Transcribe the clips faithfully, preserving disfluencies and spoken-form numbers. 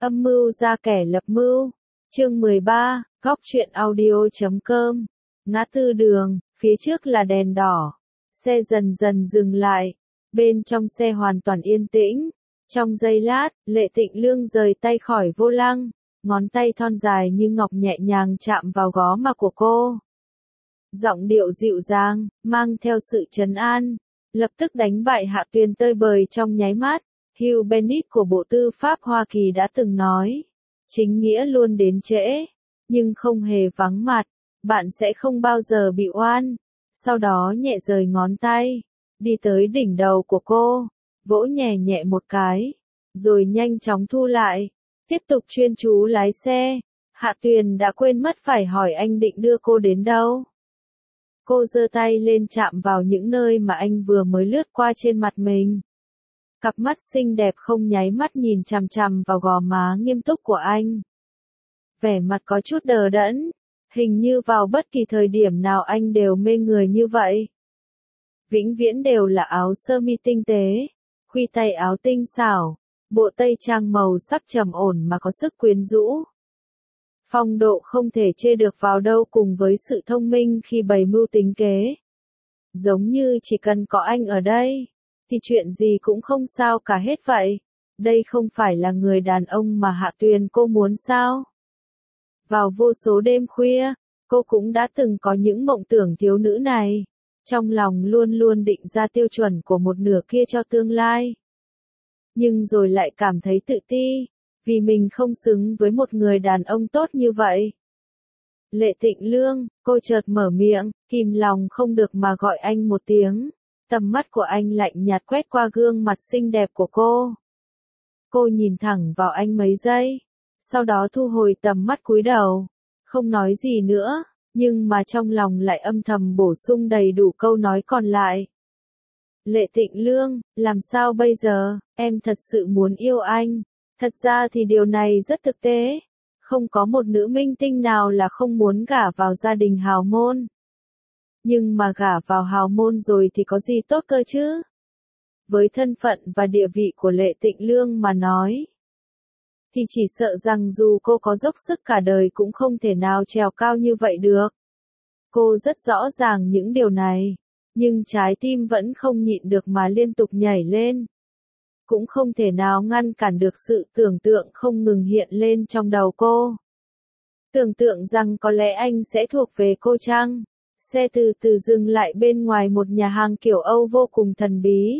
Âm mưu ra kẻ lập mưu. Chương mười ba, góc truyện audio chấm com. Ngã tư đường, phía trước là đèn đỏ. Xe dần dần dừng lại. Bên trong xe hoàn toàn yên tĩnh. Trong giây lát, Lệ Tịnh Lương rời tay khỏi vô lăng. Ngón tay thon dài như ngọc nhẹ nhàng chạm vào gó má của cô. Giọng điệu dịu dàng, mang theo sự trấn an. Lập tức đánh bại Hạ Tuyền tơi bời trong nháy mắt. Hugh Bennett của Bộ Tư pháp Hoa Kỳ đã từng nói. Chính nghĩa luôn đến trễ. Nhưng không hề vắng mặt. Bạn sẽ không bao giờ bị oan. Sau đó nhẹ rời ngón tay. Đi tới đỉnh đầu của cô. Vỗ nhẹ nhẹ một cái. Rồi nhanh chóng thu lại. Tiếp tục chuyên chú lái xe. Hạ Tuyền đã quên mất phải hỏi anh định đưa cô đến đâu. Cô giơ tay lên chạm vào những nơi mà anh vừa mới lướt qua trên mặt mình. Cặp mắt xinh đẹp không nháy mắt nhìn chằm chằm vào gò má nghiêm túc của anh. Vẻ mặt có chút đờ đẫn. Hình như vào bất kỳ thời điểm nào anh đều mê người như vậy. Vĩnh viễn đều là áo sơ mi tinh tế. Khuy tay áo tinh xảo. Bộ tây trang màu sắc trầm ổn mà có sức quyến rũ. Phong độ không thể chê được vào đâu cùng với sự thông minh khi bày mưu tính kế. Giống như chỉ cần có anh ở đây, thì chuyện gì cũng không sao cả hết vậy. Đây không phải là người đàn ông mà Hạ Tuyền cô muốn sao? Vào vô số đêm khuya, cô cũng đã từng có những mộng tưởng thiếu nữ này. Trong lòng luôn luôn định ra tiêu chuẩn của một nửa kia cho tương lai. Nhưng rồi lại cảm thấy tự ti, vì mình không xứng với một người đàn ông tốt như vậy. Lệ Tịnh Lương, cô chợt mở miệng, kìm lòng không được mà gọi anh một tiếng. Tầm mắt của anh lạnh nhạt quét qua gương mặt xinh đẹp của cô. Cô nhìn thẳng vào anh mấy giây, sau đó thu hồi tầm mắt cúi đầu, không nói gì nữa, nhưng mà trong lòng lại âm thầm bổ sung đầy đủ câu nói còn lại. Lệ Tịnh Lương, làm sao bây giờ, em thật sự muốn yêu anh. Thật ra thì điều này rất thực tế. Không có một nữ minh tinh nào là không muốn gả vào gia đình hào môn. Nhưng mà gả vào hào môn rồi thì có gì tốt cơ chứ? Với thân phận và địa vị của Lệ Tịnh Lương mà nói, thì chỉ sợ rằng dù cô có dốc sức cả đời cũng không thể nào trèo cao như vậy được. Cô rất rõ ràng những điều này, nhưng trái tim vẫn không nhịn được mà liên tục nhảy lên. Cũng không thể nào ngăn cản được sự tưởng tượng không ngừng hiện lên trong đầu cô. Tưởng tượng rằng có lẽ anh sẽ thuộc về cô chăng? Xe từ từ dừng lại bên ngoài một nhà hàng kiểu Âu vô cùng thần bí.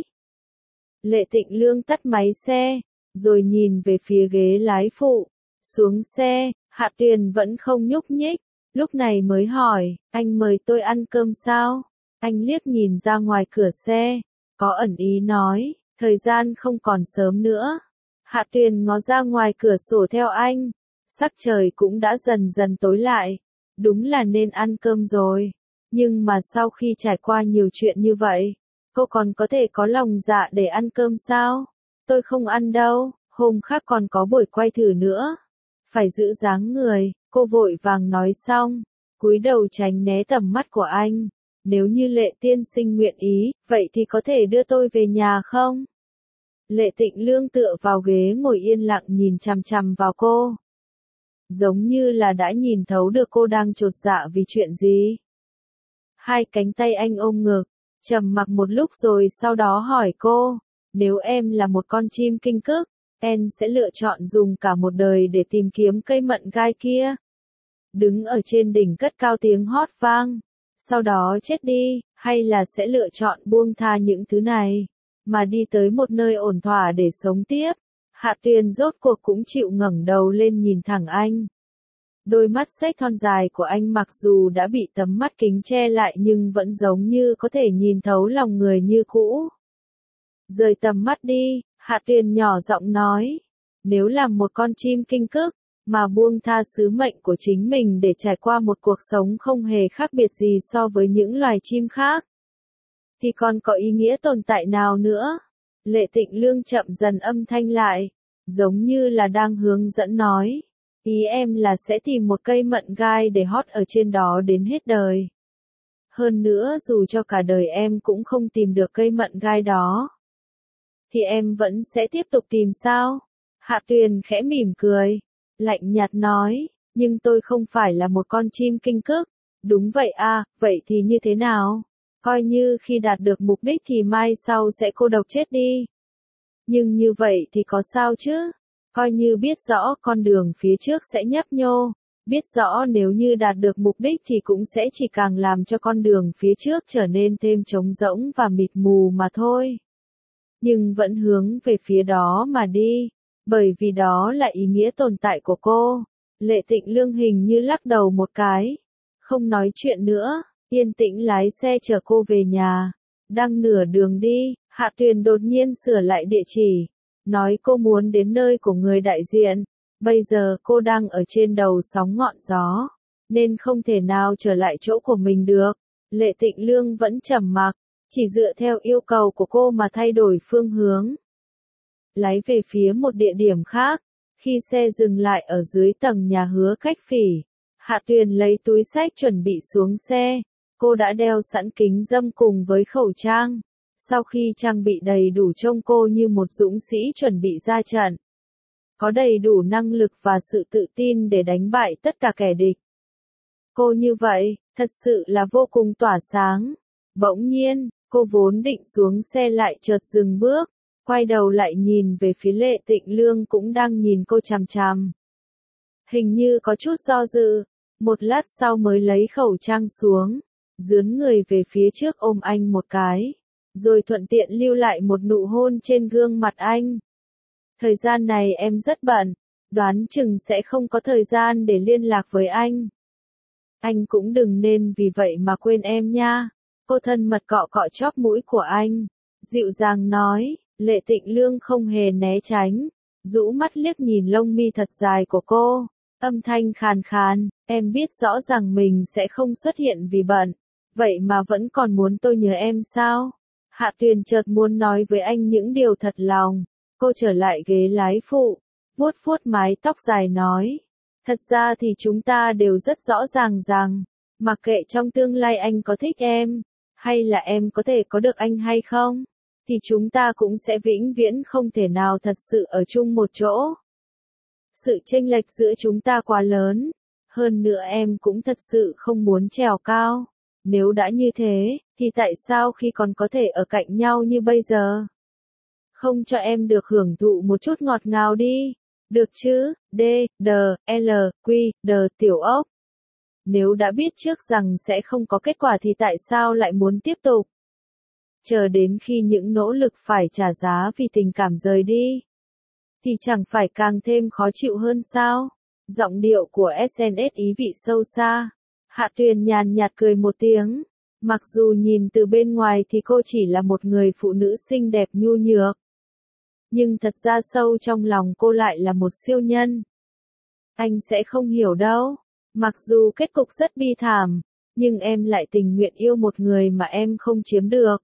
Lệ Tịnh Lương tắt máy xe, rồi nhìn về phía ghế lái phụ. Xuống xe, Hạ Tuyền vẫn không nhúc nhích, lúc này mới hỏi, anh mời tôi ăn cơm sao? Anh liếc nhìn ra ngoài cửa xe, có ẩn ý nói. Thời gian không còn sớm nữa. Hạ Tuyền ngó ra ngoài cửa sổ theo anh. Sắc trời cũng đã dần dần tối lại. Đúng là nên ăn cơm rồi. Nhưng mà sau khi trải qua nhiều chuyện như vậy, cô còn có thể có lòng dạ để ăn cơm sao? Tôi không ăn đâu, hôm khác còn có buổi quay thử nữa. Phải giữ dáng người, cô vội vàng nói xong, cúi đầu tránh né tầm mắt của anh. Nếu như Lệ tiên sinh nguyện ý, vậy thì có thể đưa tôi về nhà không? Lệ Tịnh Lương tựa vào ghế ngồi yên lặng nhìn chằm chằm vào cô. Giống như là đã nhìn thấu được cô đang chột dạ vì chuyện gì. Hai cánh tay anh ôm ngực, trầm mặc một lúc rồi sau đó hỏi cô, nếu em là một con chim kinh cức, em sẽ lựa chọn dùng cả một đời để tìm kiếm cây mận gai kia. Đứng ở trên đỉnh cất cao tiếng hót vang, sau đó chết đi, hay là sẽ lựa chọn buông tha những thứ này, mà đi tới một nơi ổn thỏa để sống tiếp. Hạ Tuyền rốt cuộc cũng chịu ngẩng đầu lên nhìn thẳng anh. Đôi mắt xếch thon dài của anh mặc dù đã bị tấm mắt kính che lại nhưng vẫn giống như có thể nhìn thấu lòng người như cũ. Rời tầm mắt đi, Hạ Tuyền nhỏ giọng nói, nếu làm một con chim kinh cức, mà buông tha sứ mệnh của chính mình để trải qua một cuộc sống không hề khác biệt gì so với những loài chim khác, thì còn có ý nghĩa tồn tại nào nữa? Lệ Tịnh Lương chậm dần âm thanh lại, giống như là đang hướng dẫn nói, ý em là sẽ tìm một cây mận gai để hót ở trên đó đến hết đời. Hơn nữa dù cho cả đời em cũng không tìm được cây mận gai đó, thì em vẫn sẽ tiếp tục tìm sao? Hạ Tuyền khẽ mỉm cười, lạnh nhạt nói, nhưng tôi không phải là một con chim kinh cức. Đúng vậy à, vậy thì như thế nào? Coi như khi đạt được mục đích thì mai sau sẽ cô độc chết đi. Nhưng như vậy thì có sao chứ? Coi như biết rõ con đường phía trước sẽ nhấp nhô, biết rõ nếu như đạt được mục đích thì cũng sẽ chỉ càng làm cho con đường phía trước trở nên thêm trống rỗng và mịt mù mà thôi. Nhưng vẫn hướng về phía đó mà đi, bởi vì đó là ý nghĩa tồn tại của cô. Lệ Tịnh Lương hình như lắc đầu một cái, không nói chuyện nữa, yên tĩnh lái xe chở cô về nhà. Đang nửa đường đi, Hạ Tuyền đột nhiên sửa lại địa chỉ, nói cô muốn đến nơi của người đại diện. Bây giờ cô đang ở trên đầu sóng ngọn gió, nên không thể nào trở lại chỗ của mình được. Lệ Tịnh Lương vẫn trầm mặc, chỉ dựa theo yêu cầu của cô mà thay đổi phương hướng. Lái về phía một địa điểm khác, khi xe dừng lại ở dưới tầng nhà Hứa Cách Phỉ, Hạ Tuyền lấy túi xách chuẩn bị xuống xe. Cô đã đeo sẵn kính râm cùng với khẩu trang. Sau khi trang bị đầy đủ trông cô như một dũng sĩ chuẩn bị ra trận. Có đầy đủ năng lực và sự tự tin để đánh bại tất cả kẻ địch. Cô như vậy, thật sự là vô cùng tỏa sáng. Bỗng nhiên, cô vốn định xuống xe lại chợt dừng bước, quay đầu lại nhìn về phía Lệ Tịnh Lương cũng đang nhìn cô chằm chằm. Hình như có chút do dự, một lát sau mới lấy khẩu trang xuống, dướn người về phía trước ôm anh một cái, rồi thuận tiện lưu lại một nụ hôn trên gương mặt anh. Thời gian này em rất bận, đoán chừng sẽ không có thời gian để liên lạc với anh. Anh cũng đừng nên vì vậy mà quên em nha. Cô thân mật cọ cọ chóp mũi của anh, dịu dàng nói. Lệ Tịnh Lương không hề né tránh, rũ mắt liếc nhìn lông mi thật dài của cô, âm thanh khàn khàn, em biết rõ rằng mình sẽ không xuất hiện vì bận, vậy mà vẫn còn muốn tôi nhớ em sao? Hạ Tuyền chợt muốn nói với anh những điều thật lòng. Cô trở lại ghế lái phụ, vuốt vuốt mái tóc dài nói, thật ra thì chúng ta đều rất rõ ràng rằng, mặc kệ trong tương lai anh có thích em, hay là em có thể có được anh hay không, thì chúng ta cũng sẽ vĩnh viễn không thể nào thật sự ở chung một chỗ. Sự chênh lệch giữa chúng ta quá lớn, hơn nữa em cũng thật sự không muốn trèo cao. Nếu đã như thế, thì tại sao khi còn có thể ở cạnh nhau như bây giờ, không cho em được hưởng thụ một chút ngọt ngào đi, được chứ? D, D, L, Q, D, tiểu ốc. Nếu đã biết trước rằng sẽ không có kết quả thì tại sao lại muốn tiếp tục? Chờ đến khi những nỗ lực phải trả giá vì tình cảm rời đi, thì chẳng phải càng thêm khó chịu hơn sao? Giọng điệu của ét en ét ý vị sâu xa. Hạ Tuyền nhàn nhạt cười một tiếng. Mặc dù nhìn từ bên ngoài thì cô chỉ là một người phụ nữ xinh đẹp nhu nhược, nhưng thật ra sâu trong lòng cô lại là một siêu nhân. Anh sẽ không hiểu đâu. Mặc dù kết cục rất bi thảm, nhưng em lại tình nguyện yêu một người mà em không chiếm được.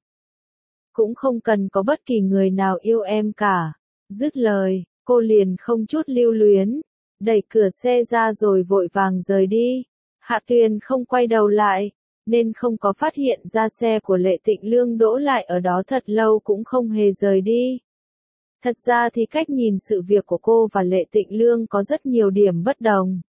Cũng không cần có bất kỳ người nào yêu em cả. Dứt lời, cô liền không chút lưu luyến, đẩy cửa xe ra rồi vội vàng rời đi. Hạ Tuyền không quay đầu lại, nên không có phát hiện ra xe của Lệ Tịnh Lương đỗ lại ở đó thật lâu cũng không hề rời đi. Thật ra thì cách nhìn sự việc của cô và Lệ Tịnh Lương có rất nhiều điểm bất đồng.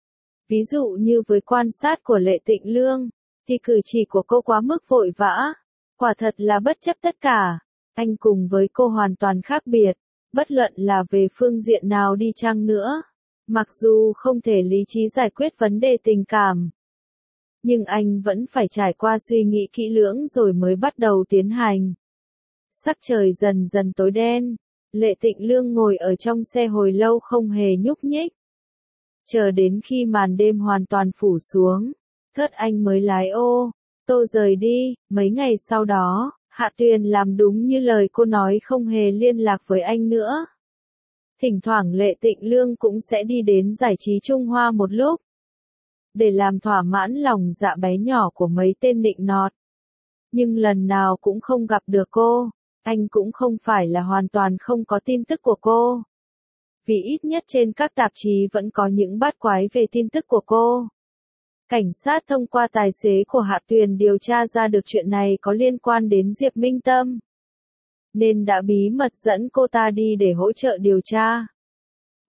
Ví dụ như với quan sát của Lệ Tịnh Lương, thì cử chỉ của cô quá mức vội vã, quả thật là bất chấp tất cả. Anh cùng với cô hoàn toàn khác biệt, bất luận là về phương diện nào đi chăng nữa. Mặc dù không thể lý trí giải quyết vấn đề tình cảm, nhưng anh vẫn phải trải qua suy nghĩ kỹ lưỡng rồi mới bắt đầu tiến hành. Sắc trời dần dần tối đen, Lệ Tịnh Lương ngồi ở trong xe hồi lâu không hề nhúc nhích. Chờ đến khi màn đêm hoàn toàn phủ xuống, thớt anh mới lái ô tô rời đi. Mấy ngày sau đó, Hạ Tuyền làm đúng như lời cô nói, không hề liên lạc với anh nữa. Thỉnh thoảng Lệ Tịnh Lương cũng sẽ đi đến giải trí Trung Hoa một lúc, để làm thỏa mãn lòng dạ bé nhỏ của mấy tên nịnh nọt. Nhưng lần nào cũng không gặp được cô, anh cũng không phải là hoàn toàn không có tin tức của cô. Vì ít nhất trên các tạp chí vẫn có những bát quái về tin tức của cô. Cảnh sát thông qua tài xế của Hạ Tuyền điều tra ra được chuyện này có liên quan đến Diệp Minh Tâm, nên đã bí mật dẫn cô ta đi để hỗ trợ điều tra.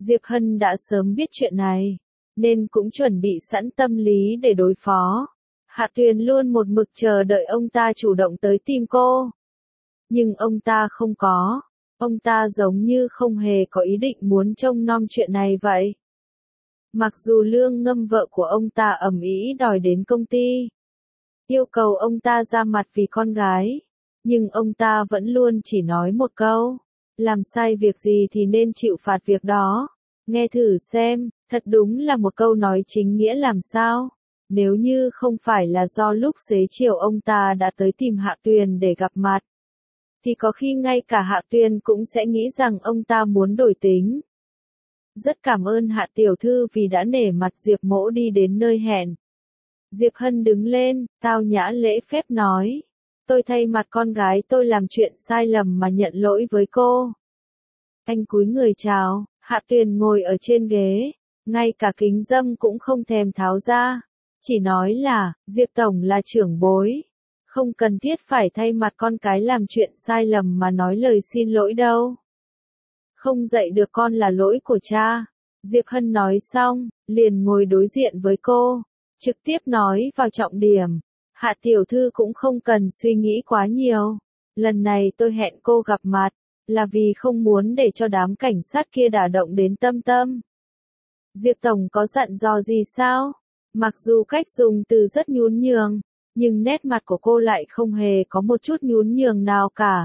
Diệp Hân đã sớm biết chuyện này, nên cũng chuẩn bị sẵn tâm lý để đối phó. Hạ Tuyền luôn một mực chờ đợi ông ta chủ động tới tìm cô. Nhưng ông ta không có, ông ta giống như không hề có ý định muốn trông nom chuyện này vậy. Mặc dù Lương Ngâm vợ của ông ta ầm ĩ đòi đến công ty, yêu cầu ông ta ra mặt vì con gái, nhưng ông ta vẫn luôn chỉ nói một câu, làm sai việc gì thì nên chịu phạt việc đó. Nghe thử xem, thật đúng là một câu nói chính nghĩa làm sao. Nếu như không phải là do lúc xế chiều ông ta đã tới tìm Hạ Tuyền để gặp mặt, thì có khi ngay cả Hạ Tuyền cũng sẽ nghĩ rằng ông ta muốn đổi tính. Rất cảm ơn Hạ tiểu thư vì đã nể mặt Diệp mỗ đi đến nơi hẹn. Diệp Hân đứng lên, tao nhã lễ phép nói. Tôi thay mặt con gái tôi làm chuyện sai lầm mà nhận lỗi với cô. Anh cúi người chào, Hạ Tuyền ngồi ở trên ghế, ngay cả kính dâm cũng không thèm tháo ra. Chỉ nói là, Diệp Tổng là trưởng bối. Không cần thiết phải thay mặt con cái làm chuyện sai lầm mà nói lời xin lỗi đâu. Không dạy được con là lỗi của cha. Diệp Hân nói xong, liền ngồi đối diện với cô, trực tiếp nói vào trọng điểm. Hạ tiểu thư cũng không cần suy nghĩ quá nhiều. Lần này tôi hẹn cô gặp mặt, là vì không muốn để cho đám cảnh sát kia đả động đến Tâm Tâm. Diệp Tổng có dặn dò gì sao? Mặc dù cách dùng từ rất nhún nhường, nhưng nét mặt của cô lại không hề có một chút nhún nhường nào cả.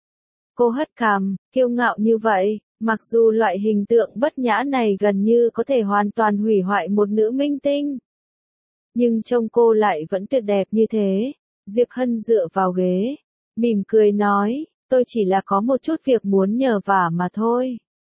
Cô hất cằm, kiêu ngạo như vậy, mặc dù loại hình tượng bất nhã này gần như có thể hoàn toàn hủy hoại một nữ minh tinh. Nhưng trông cô lại vẫn tuyệt đẹp như thế. Diệp Hân dựa vào ghế, mỉm cười nói, tôi chỉ là có một chút việc muốn nhờ vả mà thôi.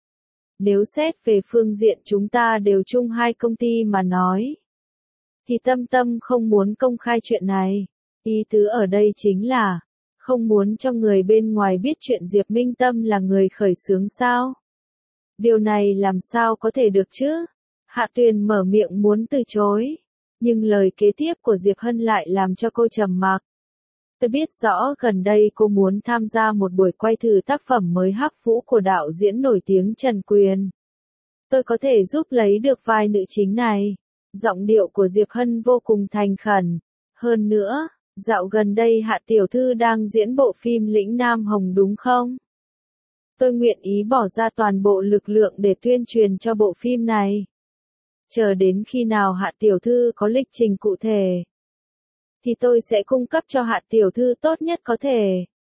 Nếu xét về phương diện chúng ta đều chung hai công ty mà nói, thì Tâm Tâm không muốn công khai chuyện này. Ý tứ ở đây chính là, không muốn cho người bên ngoài biết chuyện Diệp Minh Tâm là người khởi xướng sao. Điều này làm sao có thể được chứ? Hạ Tuyền mở miệng muốn từ chối, nhưng lời kế tiếp của Diệp Hân lại làm cho cô trầm mặc. Tôi biết rõ gần đây cô muốn tham gia một buổi quay thử tác phẩm mới Hắc Vũ của đạo diễn nổi tiếng Trần Quyền. Tôi có thể giúp lấy được vai nữ chính này. Giọng điệu của Diệp Hân vô cùng thành khẩn. Hơn nữa, dạo gần đây Hạ tiểu thư đang diễn bộ phim Lĩnh Nam Hồng đúng không? Tôi nguyện ý bỏ ra toàn bộ lực lượng để tuyên truyền cho bộ phim này. Chờ đến khi nào Hạ tiểu thư có lịch trình cụ thể, thì tôi sẽ cung cấp cho Hạ tiểu thư tốt nhất có thể.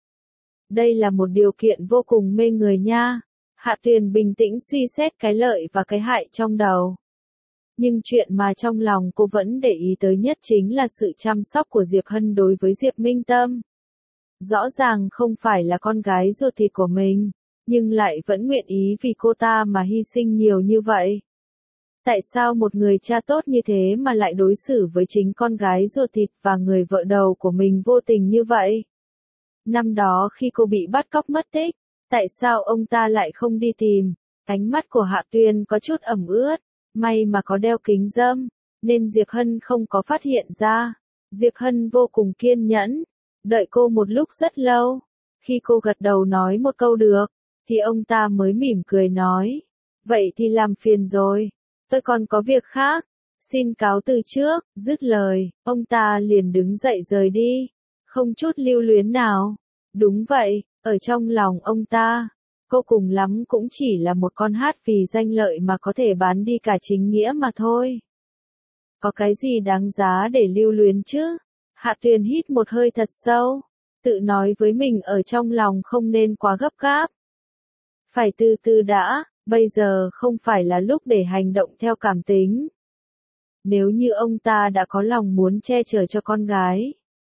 Đây là một điều kiện vô cùng mê người nha. Hạ Tuyền bình tĩnh suy xét cái lợi và cái hại trong đầu. Nhưng chuyện mà trong lòng cô vẫn để ý tới nhất chính là sự chăm sóc của Diệp Hân đối với Diệp Minh Tâm. Rõ ràng không phải là con gái ruột thịt của mình, nhưng lại vẫn nguyện ý vì cô ta mà hy sinh nhiều như vậy. Tại sao một người cha tốt như thế mà lại đối xử với chính con gái ruột thịt và người vợ đầu của mình vô tình như vậy? Năm đó khi cô bị bắt cóc mất tích, tại sao ông ta lại không đi tìm? Ánh mắt của Hạ Tuyền có chút ẩm ướt, may mà có đeo kính râm, nên Diệp Hân không có phát hiện ra. Diệp Hân vô cùng kiên nhẫn, đợi cô một lúc rất lâu. Khi cô gật đầu nói một câu được, thì ông ta mới mỉm cười nói, vậy thì làm phiền rồi, tôi còn có việc khác, xin cáo từ trước. Dứt lời, ông ta liền đứng dậy rời đi, không chút lưu luyến nào. Đúng vậy, ở trong lòng ông ta, cô cùng lắm cũng chỉ là một con hát vì danh lợi mà có thể bán đi cả chính nghĩa mà thôi. Có cái gì đáng giá để lưu luyến chứ? Hạ Tuyền hít một hơi thật sâu, tự nói với mình ở trong lòng không nên quá gấp gáp. Phải từ từ đã, bây giờ không phải là lúc để hành động theo cảm tính. Nếu như ông ta đã có lòng muốn che chở cho con gái,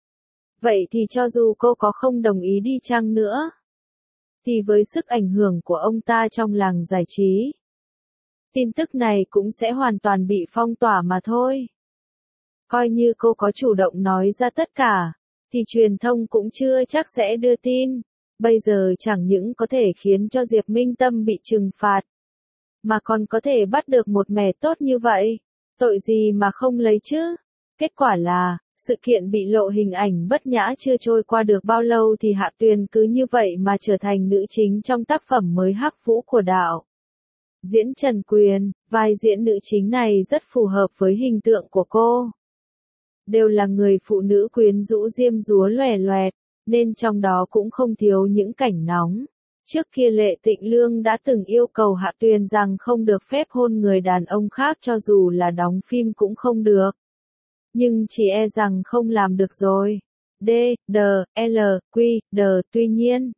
vậy thì cho dù cô có không đồng ý đi chăng nữa, thì với sức ảnh hưởng của ông ta trong làng giải trí, tin tức này cũng sẽ hoàn toàn bị phong tỏa mà thôi. Coi như cô có chủ động nói ra tất cả, thì truyền thông cũng chưa chắc sẽ đưa tin. Bây giờ chẳng những có thể khiến cho Diệp Minh Tâm bị trừng phạt, mà còn có thể bắt được một mẻ tốt như vậy. Tội gì mà không lấy chứ? Kết quả là, sự kiện bị lộ hình ảnh bất nhã chưa trôi qua được bao lâu thì Hạ Tuyền cứ như vậy mà trở thành nữ chính trong tác phẩm mới Hắc Vũ của đạo Diễn Trần Quyền, vai diễn nữ chính này rất phù hợp với hình tượng của cô. Đều là người phụ nữ quyến rũ diêm dúa lòe loẹt, nên trong đó cũng không thiếu những cảnh nóng. Trước kia Lệ Tịnh Lương đã từng yêu cầu Hạ Tuyền rằng không được phép hôn người đàn ông khác cho dù là đóng phim cũng không được. Nhưng chỉ e rằng không làm được rồi. D, D, L, Q, D, tuy nhiên.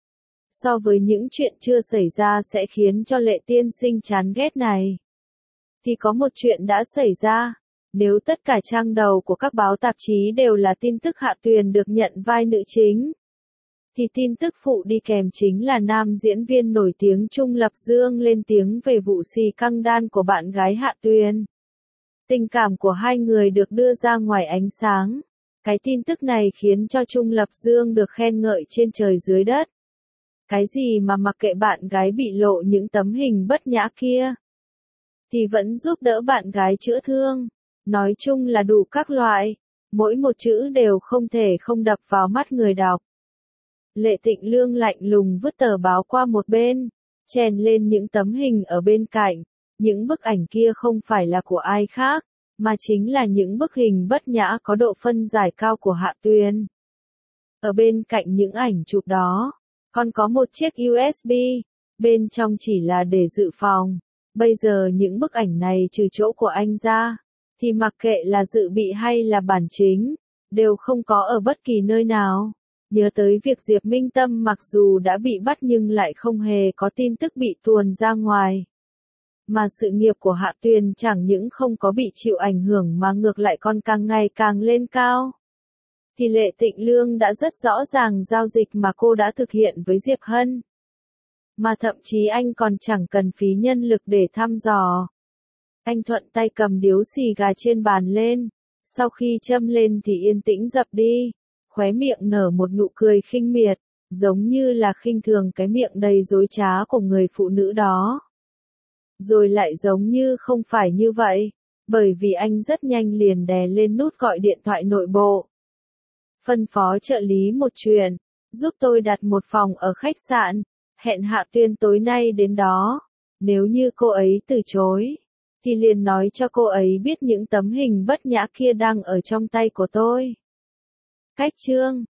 So với những chuyện chưa xảy ra sẽ khiến cho Lệ tiên sinh chán ghét này, thì có một chuyện đã xảy ra. Nếu tất cả trang đầu của các báo tạp chí đều là tin tức Hạ Tuyền được nhận vai nữ chính, thì tin tức phụ đi kèm chính là nam diễn viên nổi tiếng Trung Lập Dương lên tiếng về vụ xì căng đan của bạn gái Hạ Tuyền. Tình cảm của hai người được đưa ra ngoài ánh sáng. Cái tin tức này khiến cho Trung Lập Dương được khen ngợi trên trời dưới đất. Cái gì mà mặc kệ bạn gái bị lộ những tấm hình bất nhã kia, thì vẫn giúp đỡ bạn gái chữa thương. Nói chung là đủ các loại, mỗi một chữ đều không thể không đập vào mắt người đọc. Lệ Tịnh Lương lạnh lùng vứt tờ báo qua một bên, chèn lên những tấm hình ở bên cạnh. Những bức ảnh kia không phải là của ai khác, mà chính là những bức hình bất nhã có độ phân giải cao của Hạ Tuyền. Ở bên cạnh những ảnh chụp đó, còn có một chiếc u ét bê, bên trong chỉ là để dự phòng. Bây giờ những bức ảnh này trừ chỗ của anh ra, thì mặc kệ là dự bị hay là bản chính, đều không có ở bất kỳ nơi nào. Nhớ tới việc Diệp Minh Tâm mặc dù đã bị bắt nhưng lại không hề có tin tức bị tuồn ra ngoài. Mà sự nghiệp của Hạ Tuyền chẳng những không có bị chịu ảnh hưởng mà ngược lại còn càng ngày càng lên cao. Thì Lệ Tịnh Lương đã rất rõ ràng giao dịch mà cô đã thực hiện với Diệp Hân. Mà thậm chí anh còn chẳng cần phí nhân lực để thăm dò. Anh thuận tay cầm điếu xì gà trên bàn lên, sau khi châm lên thì yên tĩnh dập đi, khóe miệng nở một nụ cười khinh miệt, giống như là khinh thường cái miệng đầy dối trá của người phụ nữ đó. Rồi lại giống như không phải như vậy, bởi vì anh rất nhanh liền đè lên nút gọi điện thoại nội bộ. Phân phó trợ lý một chuyện, giúp tôi đặt một phòng ở khách sạn, hẹn Hạ Tuyền tối nay đến đó. Nếu như cô ấy từ chối, thì liền nói cho cô ấy biết những tấm hình bất nhã kia đang ở trong tay của tôi. Cách chương